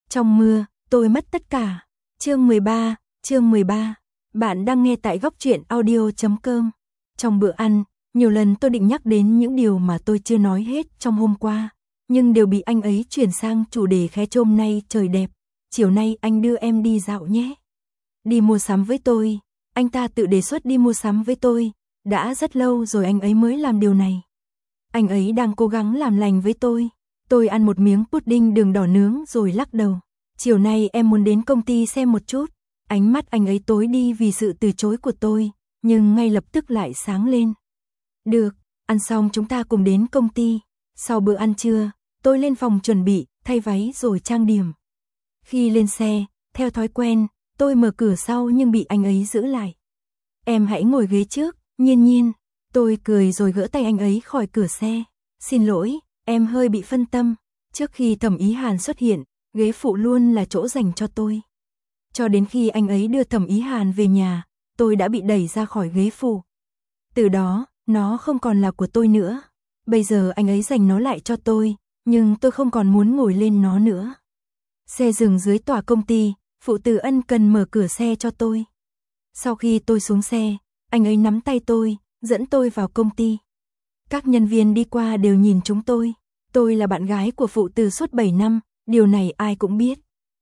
Trong mưa, tôi mất tất cả. Chương 13. Bạn đang nghe tại góc truyện audio.com. Trong bữa ăn, nhiều lần tôi định nhắc đến những điều mà tôi chưa nói hết trong hôm qua, nhưng đều bị anh ấy chuyển sang chủ đề khé trôm nay trời đẹp. Chiều nay anh đưa em đi dạo nhé. Đi mua sắm với tôi. Anh ta tự đề xuất đi mua sắm với tôi. Đã rất lâu rồi anh ấy mới làm điều này. Anh ấy đang cố gắng làm lành với tôi. Tôi ăn một miếng pudding đường đỏ nướng rồi lắc đầu. Chiều nay em muốn đến công ty xem một chút. Ánh mắt anh ấy tối đi vì sự từ chối của tôi, nhưng ngay lập tức lại sáng lên. Được, ăn xong chúng ta cùng đến công ty. Sau bữa ăn trưa, tôi lên phòng chuẩn bị, thay váy rồi trang điểm. Khi lên xe, theo thói quen, tôi mở cửa sau nhưng bị anh ấy giữ lại. Em hãy ngồi ghế trước, Nhiên. Tôi cười rồi gỡ tay anh ấy khỏi cửa xe. Xin lỗi, em hơi bị phân tâm. Trước khi Thẩm Ý Hàn xuất hiện, ghế phụ luôn là chỗ dành cho tôi. Cho đến khi anh ấy đưa Thẩm Ý Hàn về nhà, tôi đã bị đẩy ra khỏi ghế phụ. Từ đó, nó không còn là của tôi nữa. Bây giờ anh ấy dành nó lại cho tôi, nhưng tôi không còn muốn ngồi lên nó nữa. Xe dừng dưới tòa công ty, phụ tử ân cần mở cửa xe cho tôi. Sau khi tôi xuống xe, anh ấy nắm tay tôi, dẫn tôi vào công ty. Các nhân viên đi qua đều nhìn chúng tôi. Tôi là bạn gái của phụ tử suốt 7 năm, điều này ai cũng biết.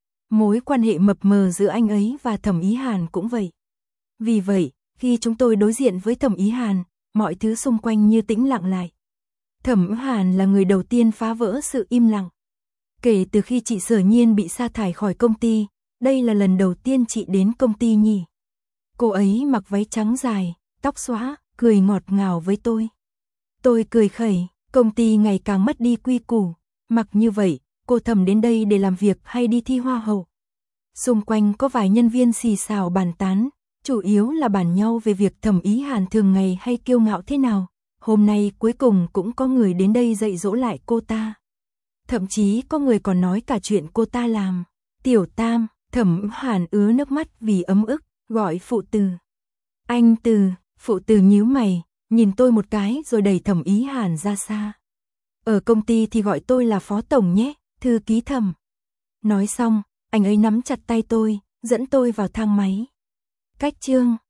Mối quan hệ mập mờ giữa anh ấy và Thẩm Ý Hàn cũng vậy. Vì vậy, khi chúng tôi đối diện với Thẩm Ý Hàn, mọi thứ xung quanh như tĩnh lặng lại. Thẩm Hàn là người đầu tiên phá vỡ sự im lặng. Kể từ khi chị Sở Nhiên bị sa thải khỏi công ty, đây là lần đầu tiên chị đến công ty nhỉ. Cô ấy mặc váy trắng dài, tóc xõa, cười ngọt ngào với tôi. Tôi cười khẩy, công ty ngày càng mất đi quy củ. Mặc như vậy, cô Thẩm đến đây để làm việc hay đi thi hoa hậu? Xung quanh có vài nhân viên xì xào bàn tán, chủ yếu là bàn nhau về việc Thẩm Ý Hàn thường ngày hay kiêu ngạo thế nào. Hôm nay cuối cùng cũng có người đến đây dạy dỗ lại cô ta. Thậm chí có người còn nói cả chuyện cô ta làm. Tiểu Tam, Thẩm Hàn ứa nước mắt vì ấm ức, gọi phụ tử. Anh Từ, phụ tử nhíu mày, nhìn tôi một cái rồi đẩy Thẩm Ý Hàn ra xa. Ở công ty thì gọi tôi là phó tổng nhé, thư ký Thẩm. Nói xong, anh ấy nắm chặt tay tôi, dẫn tôi vào thang máy. Cách chương